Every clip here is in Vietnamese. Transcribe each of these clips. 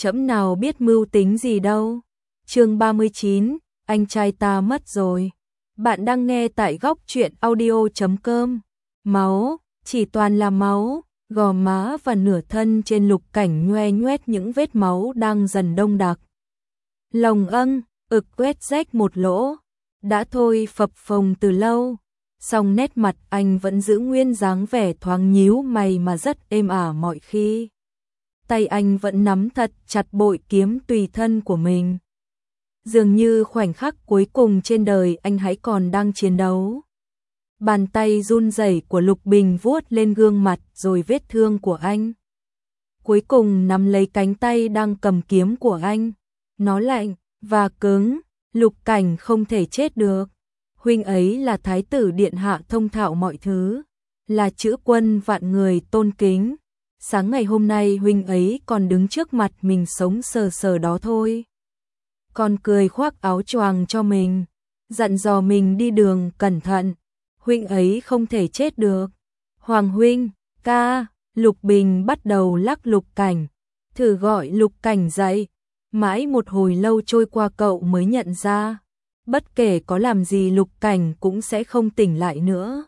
trẫm nào biết mưu tính gì đâu. Chương 39, anh trai ta mất rồi. Bạn đang nghe tại góc truyện audio.com. Máu, chỉ toàn là máu, gò má và nửa thân trên Lục Cảnh nhoe nhoét những vết máu đang dần đông đặc. Lòng ực quét rách một lỗ, đã thôi phập phồng từ lâu, song nét mặt anh vẫn giữ nguyên dáng vẻ thoáng nhíu mày mà rất êm ả mọi khi. Tay anh vẫn nắm thật chặt bội kiếm tùy thân của mình. Dường như khoảnh khắc cuối cùng trên đời anh hãy còn đang chiến đấu. Bàn tay run rẩy của Lục Bình vuốt lên gương mặt rồi vết thương của anh. Cuối cùng nắm lấy cánh tay đang cầm kiếm của anh. Nó lạnh và cứng, Lục Cảnh không thể chết được. Huynh ấy là thái tử điện hạ thông thạo mọi thứ, là chữ quân vạn người tôn kính. Sáng ngày hôm nay huynh ấy còn đứng trước mặt mình sống sờ sờ đó thôi. Còn cười khoác áo choàng cho mình, dặn dò mình đi đường cẩn thận. Huynh ấy không thể chết được. Hoàng huynh, ca, Lục Bình bắt đầu lắc Lục Cảnh, thử gọi Lục Cảnh dậy. Mãi một hồi lâu trôi qua cậu mới nhận ra, bất kể có làm gì Lục Cảnh cũng sẽ không tỉnh lại nữa.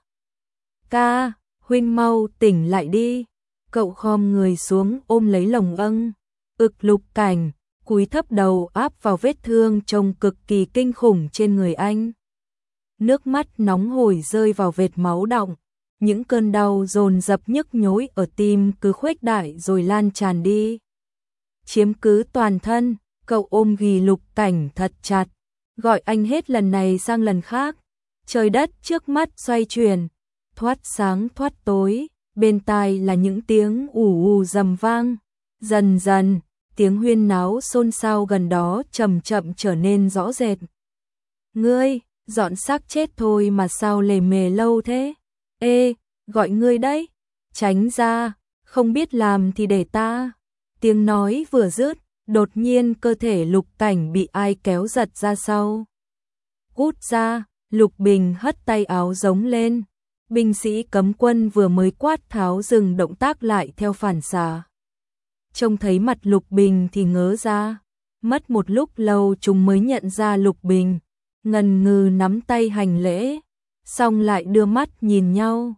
Ca, huynh mau tỉnh lại đi. Cậu khom người xuống ôm lấy lồng ực Lục Cảnh, cúi thấp đầu áp vào vết thương trông cực kỳ kinh khủng trên người anh. Nước mắt nóng hổi rơi vào vệt máu đọng, những cơn đau dồn dập nhức nhối ở tim cứ khuếch đại rồi lan tràn đi. Chiếm cứ toàn thân, cậu ôm ghì Lục Cảnh thật chặt, gọi anh hết lần này sang lần khác. Trời đất trước mắt xoay chuyển, thoát sáng thoát tối, bên tai là những tiếng ù ù rầm vang. Dần dần, tiếng huyên náo xôn xao gần đó chậm chậm trở nên rõ rệt. Ngươi, dọn xác chết thôi mà sao lề mề lâu thế? Ê, gọi ngươi đấy, tránh ra, không biết làm thì để ta. Tiếng nói vừa dứt, đột nhiên cơ thể Lục Cảnh bị ai kéo giật ra sau. Cút ra, Lục Bình hất tay áo giống lên. Binh sĩ cấm quân vừa mới quát tháo dừng động tác lại theo phản xạ. Trông thấy mặt Lục Bình thì ngớ ra. Mất một lúc lâu chúng mới nhận ra Lục Bình. Ngần ngừ nắm tay hành lễ, xong lại đưa mắt nhìn nhau.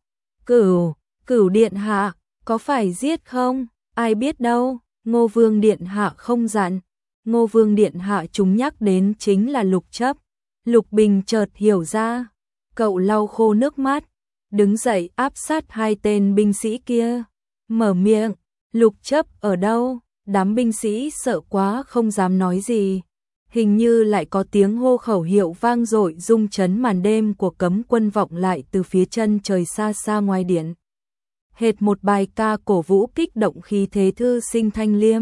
Cửu điện hạ, có phải giết không? Ai biết đâu, Ngô Vương điện hạ không dặn. Ngô Vương điện hạ chúng nhắc đến chính là Lục Chấp. Lục Bình chợt hiểu ra, cậu lau khô nước mắt, đứng dậy áp sát hai tên binh sĩ kia, mở miệng, Lục Chấp ở đâu? Đám binh sĩ sợ quá không dám nói gì. Hình như lại có tiếng hô khẩu hiệu vang dội rung chấn màn đêm của cấm quân vọng lại từ phía chân trời xa xa ngoài điện. Hệt một bài ca cổ vũ kích động khí thế thư sinh thanh liêm,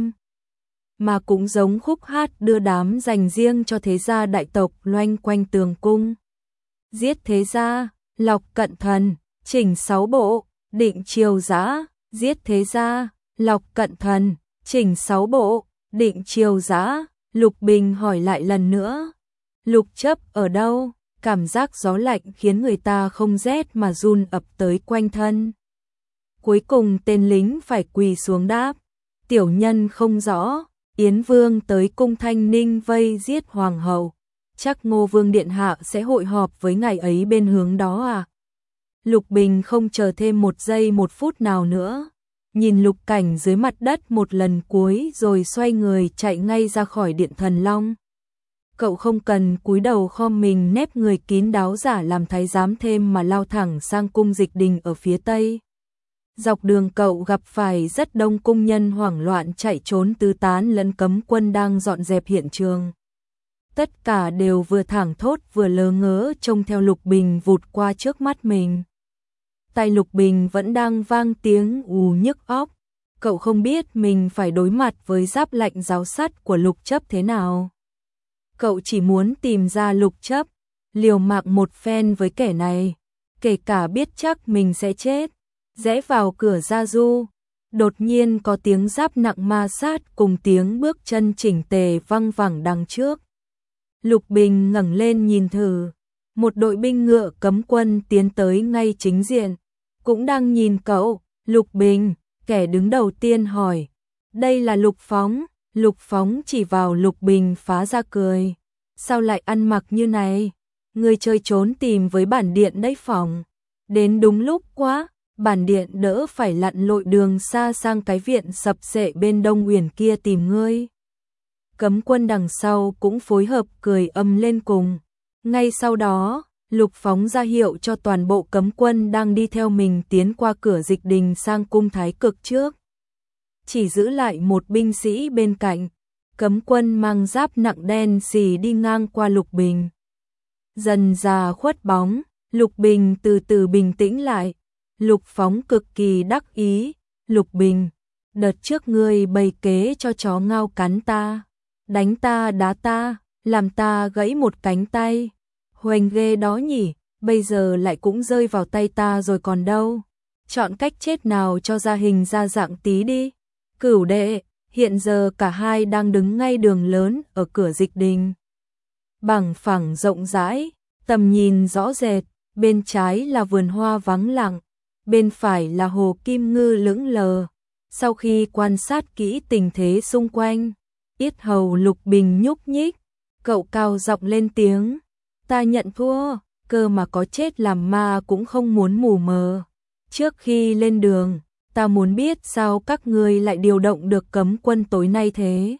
mà cũng giống khúc hát đưa đám dành riêng cho thế gia đại tộc loanh quanh tường cung. Giết thế gia, lọc cận thần, chỉnh 6 bộ, định triều giã. Giết thế gia, lọc cận thần, chỉnh 6 bộ, định triều giã. Lục Bình hỏi lại lần nữa. Lục Chấp ở đâu? Cảm giác gió lạnh khiến người ta không rét mà run ập tới quanh thân. Cuối cùng tên lính phải quỳ xuống đáp. Tiểu nhân không rõ. Yến Vương tới cung Thanh Ninh vây giết hoàng hậu. Chắc Ngô Vương điện hạ sẽ hội họp với ngài ấy bên hướng đó à? Lục Bình không chờ thêm một giây một phút nào nữa. Nhìn Lục Cảnh dưới mặt đất một lần cuối rồi xoay người chạy ngay ra khỏi điện Thần Long. Cậu không cần cúi đầu khom mình nép người kín đáo giả làm thái giám thêm mà lao thẳng sang cung Dịch Đình ở phía tây. Dọc đường cậu gặp phải rất đông cung nhân hoảng loạn chạy trốn tứ tán lẫn cấm quân đang dọn dẹp hiện trường. Tất cả đều vừa thảng thốt vừa lơ ngớ trông theo Lục Bình vụt qua trước mắt mình. Tai Lục Bình vẫn đang vang tiếng ù nhức óc. Cậu không biết mình phải đối mặt với giáp lạnh giáo sắt của Lục Chấp thế nào. Cậu chỉ muốn tìm ra Lục Chấp, liều mạng một phen với kẻ này, kể cả biết chắc mình sẽ chết. Rẽ vào cửa gia du, đột nhiên có tiếng giáp nặng ma sát cùng tiếng bước chân chỉnh tề văng vẳng đằng trước. Lục Bình ngẩng lên nhìn thử, một đội binh ngựa cấm quân tiến tới ngay chính diện, cũng đang nhìn cậu. Lục Bình, kẻ đứng đầu tiên hỏi, đây là Lục Phóng. Lục Phóng chỉ vào Lục Bình phá ra cười. Sao lại ăn mặc như này? Người chơi trốn tìm với bản điện đấy phỏng. Đến đúng lúc quá, bản điện đỡ phải lặn lội đường xa sang cái viện sập xệ bên Đông Uyển kia tìm ngươi. Cấm quân đằng sau cũng phối hợp cười ầm lên cùng. Ngay sau đó, Lục Phóng ra hiệu cho toàn bộ cấm quân đang đi theo mình tiến qua cửa dịch đình sang cung Thái Cực trước. Chỉ giữ lại một binh sĩ bên cạnh, cấm quân mang giáp nặng đen xì đi ngang qua Lục Bình. Dần già khuất bóng, Lục Bình từ từ bình tĩnh lại. Lục Phóng cực kỳ đắc ý. Lục Bình, đợt trước ngươi bày kế cho chó ngao cắn ta, đánh ta đá ta, làm ta gãy một cánh tay. Hoành ghê đó nhỉ, bây giờ lại cũng rơi vào tay ta rồi còn đâu. Chọn cách chết nào cho ra hình ra dạng tí đi. Cửu đệ, hiện giờ cả hai đang đứng ngay đường lớn ở cửa dịch đình. Bằng phẳng rộng rãi, tầm nhìn rõ rệt, bên trái là vườn hoa vắng lặng, bên phải là hồ Kim Ngư lững lờ. Sau khi quan sát kỹ tình thế xung quanh, yết hầu Lục Bình nhúc nhích, cậu cao giọng lên tiếng, ta nhận thua, cơ mà có chết làm ma cũng không muốn mù mờ. Trước khi lên đường, ta muốn biết sao các ngươi lại điều động được cấm quân tối nay thế.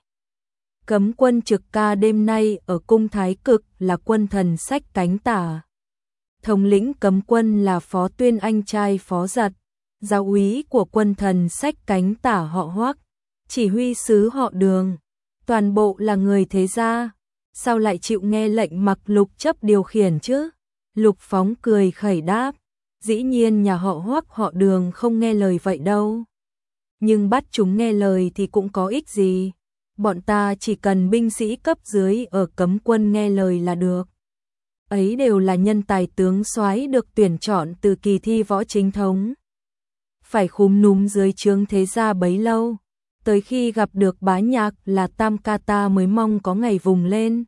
Cấm quân trực ca đêm nay ở cung Thái Cực là quân thần Sách Cánh Tả. Thống lĩnh cấm quân là Phó Tuyên anh trai Phó Giật, giáo úy của quân thần Sách Cánh Tả họ Hoắc, chỉ huy sứ họ Đường, toàn bộ là người thế gia, sao lại chịu nghe lệnh mặc Lục Chấp điều khiển chứ? Lục Phóng cười khẩy đáp, dĩ nhiên nhà họ Hoắc họ Đường không nghe lời vậy đâu. Nhưng bắt chúng nghe lời thì cũng có ích gì, bọn ta chỉ cần binh sĩ cấp dưới ở cấm quân nghe lời là được. Ấy đều là nhân tài tướng soái được tuyển chọn từ kỳ thi võ chính thống. Phải khúm núm dưới trướng thế gia bấy lâu, tới khi gặp được Bá Nhạc là tam ca ta mới mong có ngày vùng lên.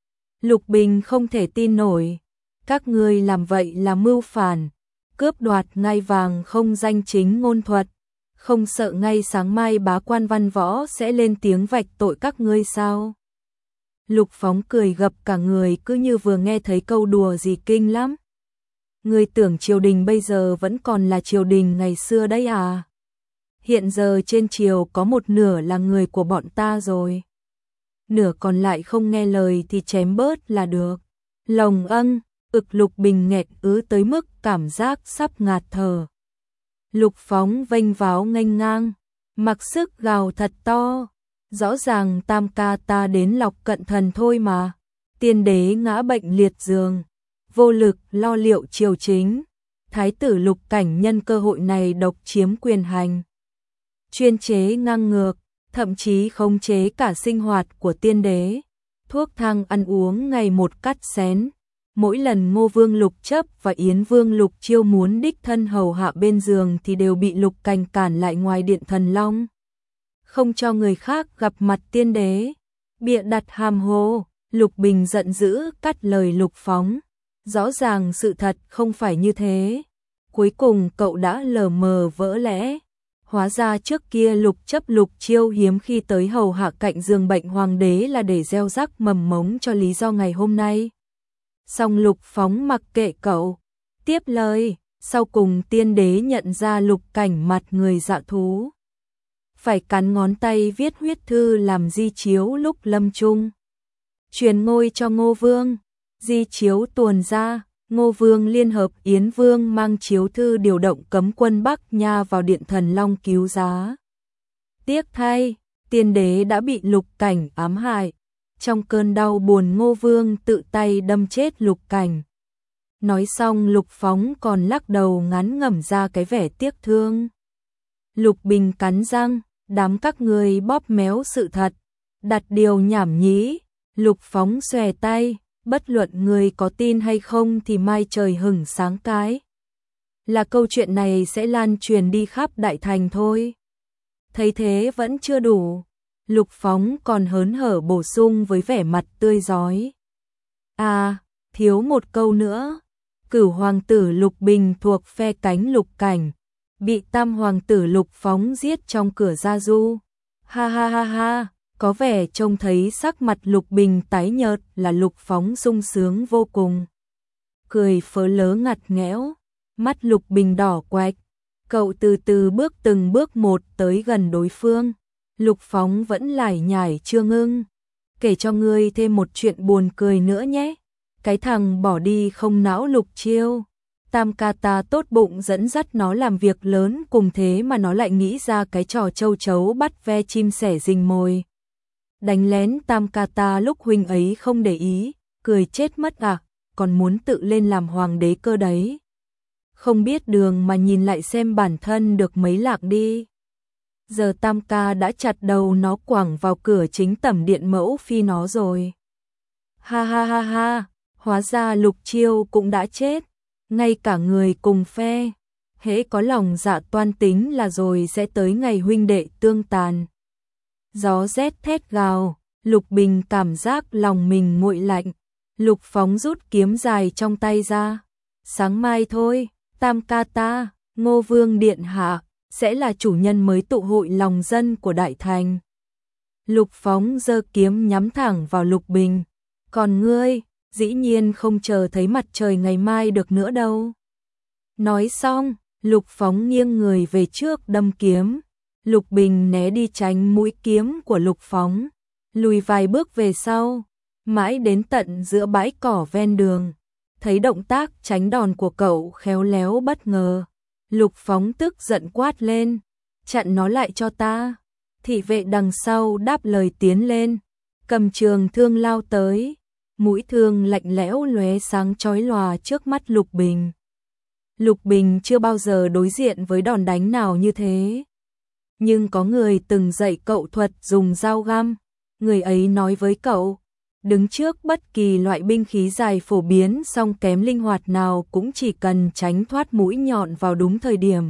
Lục Bình không thể tin nổi, các ngươi làm vậy là mưu phản, cướp đoạt ngai vàng không danh chính ngôn thuật, không sợ ngay sáng mai bá quan văn võ sẽ lên tiếng vạch tội các ngươi sao? Lục Phóng cười gập cả người cứ như vừa nghe thấy câu đùa gì kinh lắm. Ngươi tưởng triều đình bây giờ vẫn còn là triều đình ngày xưa đấy à? Hiện giờ trên triều có một nửa là người của bọn ta rồi. Nửa còn lại không nghe lời thì chém bớt là được. Lồng âng, Lục Bình nghẹt ứ tới mức cảm giác sắp ngạt thở. Lục Phóng vênh váo nghênh ngang, mặc sức gào thật to. Rõ ràng tam ca ta đến lọc cận thần thôi mà. Tiên đế ngã bệnh liệt giường, vô lực lo liệu triều chính. Thái tử Lục Cảnh nhân cơ hội này độc chiếm quyền hành, chuyên chế ngang ngược, thậm chí khống chế cả sinh hoạt của tiên đế. Thuốc thang ăn uống ngày một cắt xén. Mỗi lần Ngô Vương Lục Chấp và Yến Vương Lục Chiêu muốn đích thân hầu hạ bên giường thì đều bị Lục Cảnh cản lại ngoài điện Thần Long, không cho người khác gặp mặt tiên đế. Bịa đặt hàm hồ. Lục Bình giận dữ cắt lời Lục Phóng, rõ ràng sự thật không phải như thế. Cuối cùng cậu đã lờ mờ vỡ lẽ. Hóa ra trước kia Lục Chấp Lục Chiêu hiếm khi tới hầu hạ cạnh giường bệnh hoàng đế là để gieo rắc mầm mống cho lý do ngày hôm nay. Song Lục Phóng mặc kệ cậu, tiếp lời, sau cùng tiên đế nhận ra Lục Cảnh mặt người dạ thú, phải cắn ngón tay viết huyết thư làm di chiếu lúc lâm chung, truyền ngôi cho Ngô Vương. Di chiếu tuồn ra, Ngô Vương liên hợp Yến Vương mang chiếu thư điều động cấm quân Bắc Nha vào điện Thần Long cứu giá. Tiếc thay, tiên đế đã bị Lục Cảnh ám hại. Trong cơn đau buồn Ngô Vương tự tay đâm chết Lục Cảnh. Nói xong Lục Phóng còn lắc đầu ngán ngẩm ra cái vẻ tiếc thương. Lục Bình cắn răng, đám các người bóp méo sự thật, đặt điều nhảm nhí. Lục Phóng xòe tay, bất luận người có tin hay không thì mai trời hửng sáng cái là câu chuyện này sẽ lan truyền đi khắp đại thành thôi. Thấy thế vẫn chưa đủ, Lục Phóng còn hớn hở bổ sung với vẻ mặt tươi rói. À, thiếu một câu nữa. Cửu hoàng tử Lục Bình thuộc phe cánh Lục Cảnh, bị tam hoàng tử Lục Phóng giết trong cửa gia du. Ha ha ha ha, Có vẻ trông thấy sắc mặt Lục Bình tái nhợt là Lục Phóng sung sướng vô cùng. Cười phớ lớ ngặt nghẽo, mắt Lục Bình đỏ quạch. Cậu từ từ bước từng bước một tới gần đối phương. Lục Phóng vẫn lải nhải chưa ngưng. Kể cho ngươi thêm một chuyện buồn cười nữa nhé. Cái thằng bỏ đi không não Lục Chiêu. Tam ca ta tốt bụng dẫn dắt nó làm việc lớn, cùng thế mà nó lại nghĩ ra cái trò châu chấu bắt ve chim sẻ rình mồi. Đánh lén Tam ca ta lúc huynh ấy không để ý, cười chết mất à, còn muốn tự lên làm hoàng đế cơ đấy. Không biết đường mà nhìn lại xem bản thân được mấy lạc đi. Giờ Tam ca đã chặt đầu nó quẳng vào cửa chính tẩm điện mẫu phi nó rồi. Ha ha ha ha, hóa ra Lục Chiêu cũng đã chết. Ngay cả người cùng phe, hễ có lòng dạ toan tính là rồi sẽ tới ngày huynh đệ tương tàn. Gió rét thét gào, Lục Bình cảm giác lòng mình nguội lạnh. Lục Phóng rút kiếm dài trong tay ra. Sáng mai thôi, Tam ca ta, Ngô Vương điện hạ sẽ là chủ nhân mới tụ hội lòng dân của Đại Thành. Lục Phóng giơ kiếm nhắm thẳng vào Lục Bình. Còn ngươi, dĩ nhiên không chờ thấy mặt trời ngày mai được nữa đâu. Nói xong, Lục Phóng nghiêng người về trước đâm kiếm. Lục Bình né đi tránh mũi kiếm của Lục Phóng, lùi vài bước về sau, mãi đến tận giữa bãi cỏ ven đường. Thấy động tác tránh đòn của cậu khéo léo bất ngờ, Lục Phóng tức giận quát lên, chặn nó lại cho ta. Thị vệ đằng sau đáp lời tiến lên, cầm trường thương lao tới. Mũi thương lạnh lẽo lóe sáng chói lòa trước mắt Lục Bình. Lục Bình chưa bao giờ đối diện với đòn đánh nào như thế. Nhưng có người từng dạy cậu thuật dùng dao găm. Người ấy nói với cậu, đứng trước bất kỳ loại binh khí dài phổ biến song kém linh hoạt nào cũng chỉ cần tránh thoát mũi nhọn vào đúng thời điểm,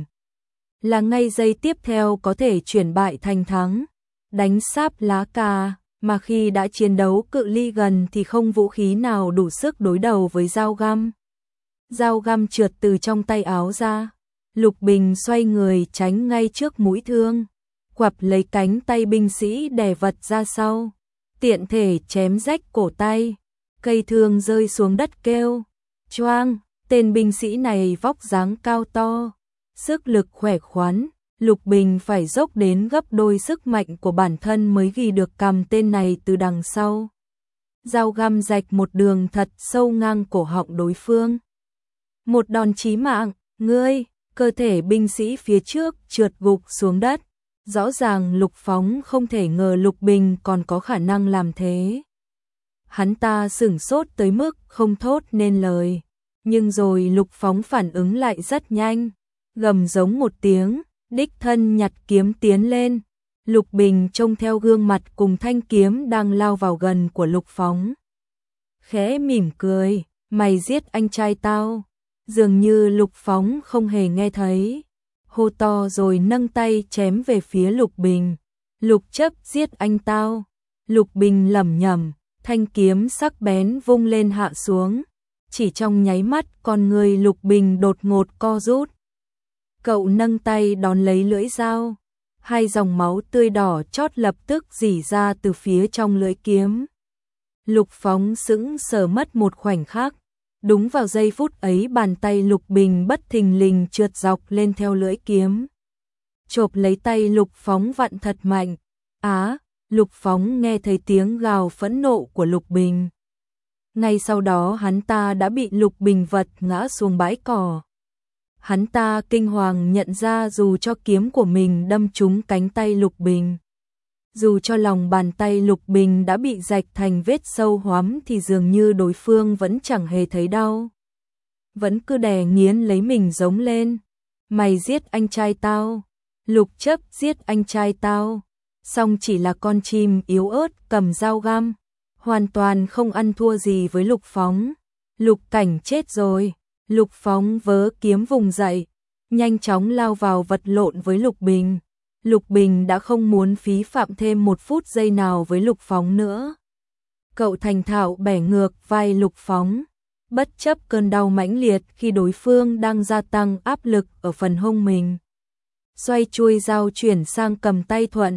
là ngay giây tiếp theo có thể chuyển bại thành thắng. Đánh sáp lá cà. Mà khi đã chiến đấu cự ly gần thì không vũ khí nào đủ sức đối đầu với dao găm. Dao găm trượt từ trong tay áo ra. Lục Bình xoay người tránh ngay trước mũi thương, quặp lấy cánh tay binh sĩ đè vật ra sau, tiện thể chém rách cổ tay. Cây thương rơi xuống đất kêu choang. Tên binh sĩ này vóc dáng cao to, sức lực khỏe khoắn. Lục Bình phải dốc đến gấp đôi sức mạnh của bản thân mới ghi được cầm tên này từ đằng sau. Dao găm rạch một đường thật sâu ngang cổ họng đối phương. Một đòn chí mạng, ngươi, cơ thể binh sĩ phía trước trượt gục xuống đất. Rõ ràng Lục Phóng không thể ngờ Lục Bình còn có khả năng làm thế. Hắn ta sửng sốt tới mức không thốt nên lời. Nhưng rồi Lục Phóng phản ứng lại rất nhanh, gầm giống một tiếng. Đích thân nhặt kiếm tiến lên. Lục Bình trông theo gương mặt cùng thanh kiếm đang lao vào gần của Lục Phóng, khẽ mỉm cười, mày giết anh trai tao. Dường như Lục Phóng không hề nghe thấy, hô to rồi nâng tay chém về phía Lục Bình. Lục Chấp giết anh tao. Lục Bình lẩm nhẩm, thanh kiếm sắc bén vung lên hạ xuống. Chỉ trong nháy mắt con người Lục Bình đột ngột co rút. Cậu nâng tay đón lấy lưỡi dao, hai dòng máu tươi đỏ chót lập tức rỉ ra từ phía trong lưỡi kiếm. Lục Phóng sững sờ mất một khoảnh khắc. Đúng vào giây phút ấy bàn tay Lục Bình bất thình lình trượt dọc lên theo lưỡi kiếm, chộp lấy tay Lục Phóng vặn thật mạnh. Á, Lục Phóng nghe thấy tiếng gào phẫn nộ của Lục Bình. Ngay sau đó hắn ta đã bị Lục Bình vật ngã xuống bãi cỏ. Hắn ta kinh hoàng nhận ra dù cho kiếm của mình đâm trúng cánh tay Lục Bình, dù cho lòng bàn tay Lục Bình đã bị rạch thành vết sâu hoắm thì dường như đối phương vẫn chẳng hề thấy đau. Vẫn cứ đè nghiến lấy mình giống lên. Mày giết anh trai tao. Lục Chấp giết anh trai tao. Song chỉ là con chim yếu ớt cầm dao găm, hoàn toàn không ăn thua gì với Lục Phóng. Lục Cảnh chết rồi. Lục Phóng vớ kiếm vùng dậy, nhanh chóng lao vào vật lộn với Lục Bình. Lục Bình đã không muốn phí phạm thêm một phút giây nào với Lục Phóng nữa. Cậu thành thạo bẻ ngược vai Lục Phóng, bất chấp cơn đau mãnh liệt khi đối phương đang gia tăng áp lực ở phần hông mình. Xoay chuôi dao chuyển sang cầm tay thuận,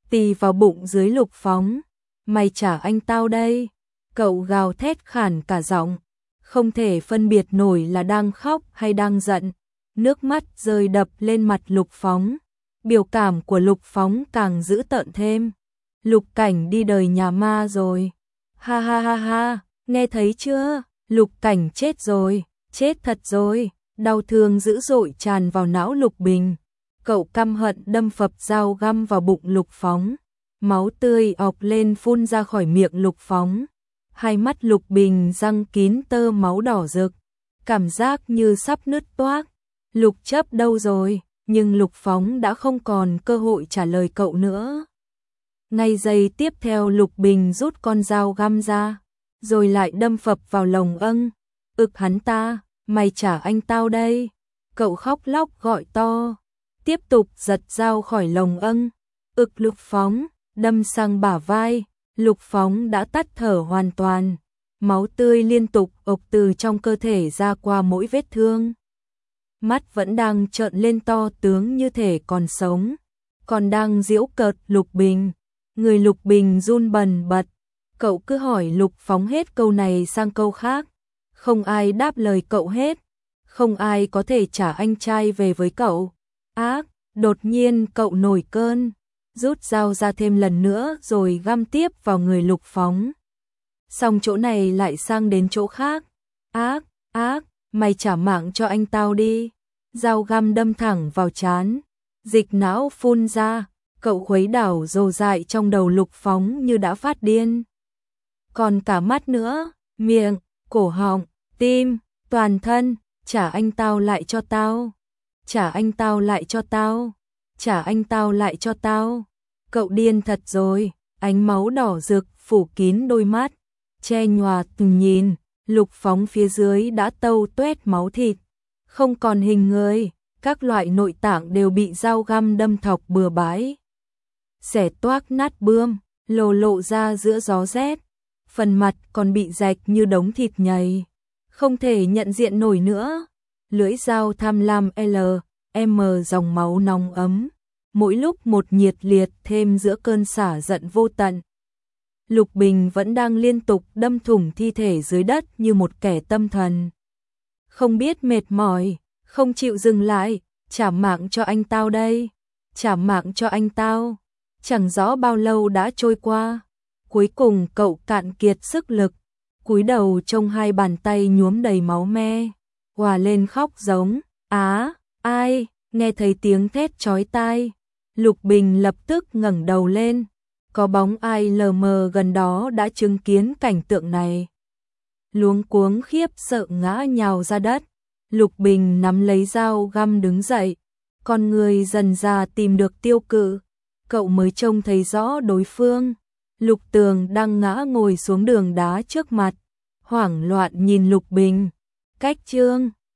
tì vào bụng dưới Lục Phóng. Mày trả anh tao đây. Cậu gào thét khản cả giọng, không thể phân biệt nổi là đang khóc hay đang giận. Nước mắt rơi đập lên mặt Lục Phóng. Biểu cảm của Lục Phóng càng dữ tợn thêm. Lục Cảnh đi đời nhà ma rồi. Ha ha ha ha, nghe thấy chưa? Lục Cảnh chết rồi, chết thật rồi. Đau thương dữ dội tràn vào não Lục Bình. Cậu căm hận đâm phập dao găm vào bụng Lục Phóng. Máu tươi ọc lên phun ra khỏi miệng Lục Phóng. Hai mắt Lục Bình răng kín tơ máu đỏ rực, cảm giác như sắp nứt toác. Lục Chấp đâu rồi? Nhưng Lục Phóng đã không còn cơ hội trả lời cậu nữa. Ngay giây tiếp theo Lục Bình rút con dao găm ra, rồi lại đâm phập vào lồng âng. Ực hắn ta, mày trả anh tao đây. Cậu khóc lóc gọi to, tiếp tục giật dao khỏi lồng âng. Ực Lục Phóng, đâm sang bả vai. Lục Phóng đã tắt thở hoàn toàn. Máu tươi liên tục ộc từ trong cơ thể ra qua mỗi vết thương. Mắt vẫn đang trợn lên to tướng như thể còn sống, còn đang giễu cợt Lục Bình. Người Lục Bình run bần bật. Cậu cứ hỏi Lục Phóng hết câu này sang câu khác. Không ai đáp lời cậu hết. Không ai có thể trả anh trai về với cậu. Ác, đột nhiên cậu nổi cơn, rút dao ra thêm lần nữa rồi găm tiếp vào người Lục Phóng. Xong chỗ này lại sang đến chỗ khác. Ác, ác, mày trả mạng cho anh tao đi. Dao găm đâm thẳng vào trán. Dịch não phun ra. Cậu khuấy đảo rồ dại trong đầu Lục Phóng như đã phát điên. Còn cả mắt nữa, miệng, cổ họng, tim, toàn thân. Trả anh tao lại cho tao. Trả anh tao lại cho tao. Trả anh tao lại cho tao. Cậu điên thật rồi. Ánh máu đỏ rực phủ kín đôi mắt, che nhòa từng nhìn. Lục Phóng phía dưới đã tâu tuét máu thịt, không còn hình người. Các loại nội tạng đều bị dao găm đâm thọc bừa bãi, xẻ toác nát bươm, lộ ra giữa gió rét. Phần mặt còn bị rạch như đống thịt nhầy, không thể nhận diện nổi nữa. Lưỡi dao tham lam M dòng máu nóng ấm, mỗi lúc một nhiệt liệt thêm giữa cơn xả giận vô tận. Lục Bình vẫn đang liên tục đâm thủng thi thể dưới đất như một kẻ tâm thần. Không biết mệt mỏi, không chịu dừng lại. Trả mạng cho anh tao đây. Trả mạng cho anh tao. Chẳng rõ bao lâu đã trôi qua. Cuối cùng cậu cạn kiệt sức lực, cúi đầu trông hai bàn tay nhuốm đầy máu me, hòa lên khóc giống. Á, ai? Nghe thấy tiếng thét chói tai, Lục Bình lập tức ngẩng đầu lên. Có bóng ai lờ mờ gần đó đã chứng kiến cảnh tượng này. Luống cuống khiếp sợ ngã nhào ra đất. Lục Bình nắm lấy dao găm đứng dậy. Con người dần ra tìm được tiêu cự. Cậu mới trông thấy rõ đối phương. Lục Tường đang ngã ngồi xuống đường đá trước mặt, hoảng loạn nhìn Lục Bình. Cách Trương